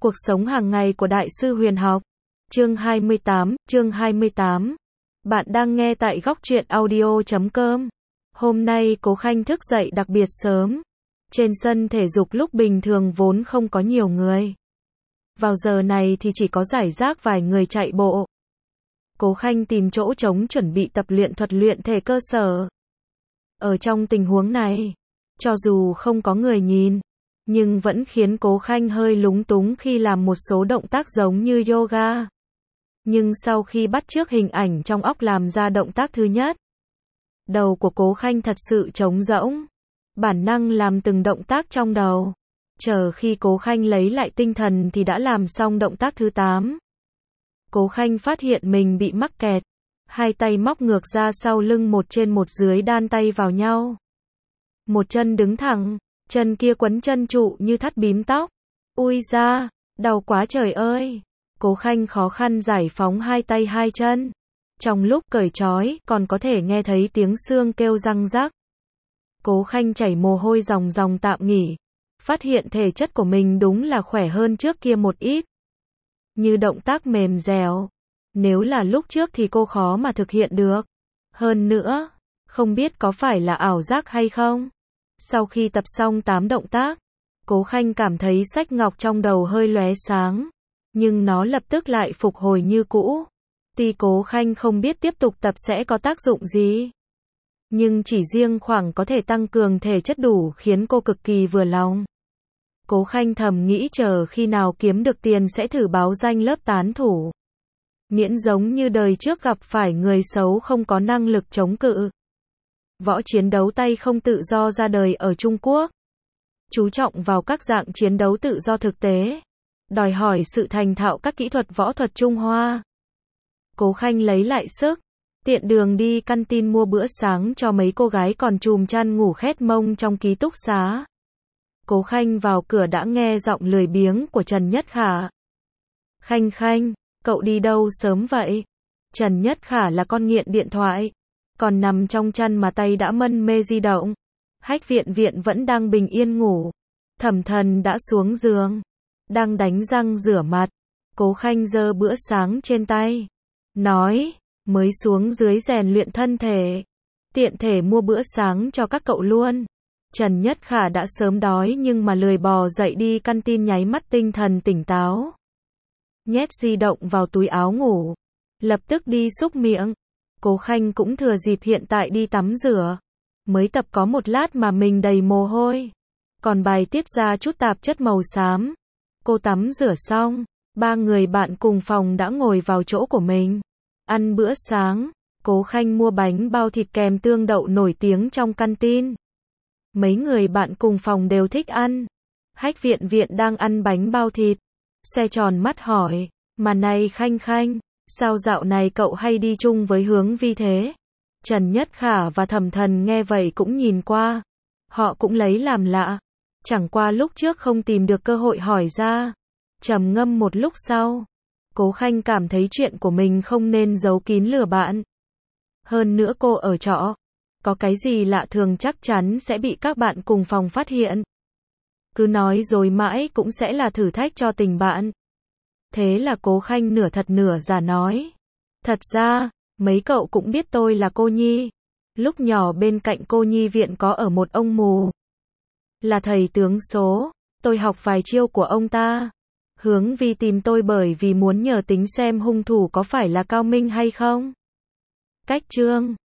Cuộc sống hàng ngày của Đại sư Huyền học. Chương 28. Bạn đang nghe tại góc truyện audio.com. Hôm nay Cố Khanh thức dậy đặc biệt sớm. Trên sân thể dục lúc bình thường vốn không có nhiều người. Vào giờ này thì chỉ có rải rác vài người chạy bộ. Cố Khanh tìm chỗ trống chuẩn bị tập luyện thuật luyện thể cơ sở. Ở trong tình huống này, cho dù không có người nhìn, nhưng vẫn khiến Cố Khanh hơi lúng túng khi làm một số động tác giống như yoga. Nhưng sau khi bắt chước hình ảnh trong óc làm ra động tác thứ nhất, đầu của Cố Khanh thật sự trống rỗng. Bản năng làm từng động tác trong đầu. Chờ khi Cố Khanh lấy lại tinh thần thì đã làm xong động tác thứ 8. Cố Khanh phát hiện mình bị mắc kẹt. Hai tay móc ngược ra sau lưng, một trên một dưới đan tay vào nhau. Một chân đứng thẳng, chân kia quấn chân trụ như thắt bím tóc. Ui da, đau quá trời ơi. Cố Khanh khó khăn giải phóng hai tay hai chân. Trong lúc cởi trói, còn có thể nghe thấy tiếng xương kêu răng rắc. Cố Khanh chảy mồ hôi ròng ròng tạm nghỉ. Phát hiện thể chất của mình đúng là khỏe hơn trước kia một ít. Như động tác mềm dẻo. Nếu là lúc trước thì cô khó mà thực hiện được. Hơn nữa, không biết có phải là ảo giác hay không. Sau khi tập xong 8 động tác, Cố Khanh cảm thấy sách ngọc trong đầu hơi lóe sáng. Nhưng nó lập tức lại phục hồi như cũ. Tuy Cố Khanh không biết tiếp tục tập sẽ có tác dụng gì, nhưng chỉ riêng khoảng có thể tăng cường thể chất đủ khiến cô cực kỳ vừa lòng. Cố Khanh thầm nghĩ chờ khi nào kiếm được tiền sẽ thử báo danh lớp tán thủ. Miễn giống như đời trước gặp phải người xấu không có năng lực chống cự. Võ chiến đấu tay không tự do ra đời ở Trung Quốc. Chú trọng vào các dạng chiến đấu tự do thực tế. Đòi hỏi sự thành thạo các kỹ thuật võ thuật Trung Hoa. Cố Khanh lấy lại sức. Tiện đường đi căn tin mua bữa sáng cho mấy cô gái còn chùm chăn ngủ khét mông trong ký túc xá. Cố Khanh vào cửa đã nghe giọng lười biếng của Trần Nhất Khả. Khanh Khanh, cậu đi đâu sớm vậy? Trần Nhất Khả là con nghiện điện thoại. Còn nằm trong chăn mà tay đã mân mê di động. Hách Viện Viện vẫn đang bình yên ngủ. Thẩm Thần đã xuống giường, đang đánh răng rửa mặt. Cố Khanh giơ bữa sáng trên tay, nói, mới xuống dưới rèn luyện thân thể, tiện thể mua bữa sáng cho các cậu luôn. Trần Nhất Khả đã sớm đói nhưng mà lười bò dậy đi căn tin, nháy mắt tinh thần tỉnh táo. Nhét di động vào túi áo ngủ, lập tức đi súc miệng. Cố Khanh cũng thừa dịp hiện tại đi tắm rửa. Mới tập có một lát mà mình đầy mồ hôi, còn bài tiết ra chút tạp chất màu xám. Cô tắm rửa xong, ba người bạn cùng phòng đã ngồi vào chỗ của mình. Ăn bữa sáng, Cố Khanh mua bánh bao thịt kèm tương đậu nổi tiếng trong căn tin. Mấy người bạn cùng phòng đều thích ăn. Hách Viện Viện đang ăn bánh bao thịt. Xe tròn mắt hỏi, mà này Khanh Khanh, sao dạo này cậu hay đi chung với Hướng Vi thế? Trần Nhất Khả và Thẩm Thần nghe vậy cũng nhìn qua. Họ cũng lấy làm lạ. Chẳng qua lúc trước không tìm được cơ hội hỏi ra. Trầm ngâm một lúc sau, Cố Khanh cảm thấy chuyện của mình không nên giấu kín lừa bạn. Hơn nữa cô ở trọ, có cái gì lạ thường chắc chắn sẽ bị các bạn cùng phòng phát hiện. Cứ nói dối mãi cũng sẽ là thử thách cho tình bạn. Thế là Cố Khanh nửa thật nửa giả nói, thật ra, mấy cậu cũng biết tôi là cô Nhi. Lúc nhỏ bên cạnh cô Nhi viện có ở một ông mù, là thầy tướng số. Tôi học vài chiêu của ông ta. Hướng Vi tìm tôi bởi vì muốn nhờ tính xem hung thủ có phải là Cao Minh hay không. Cách chương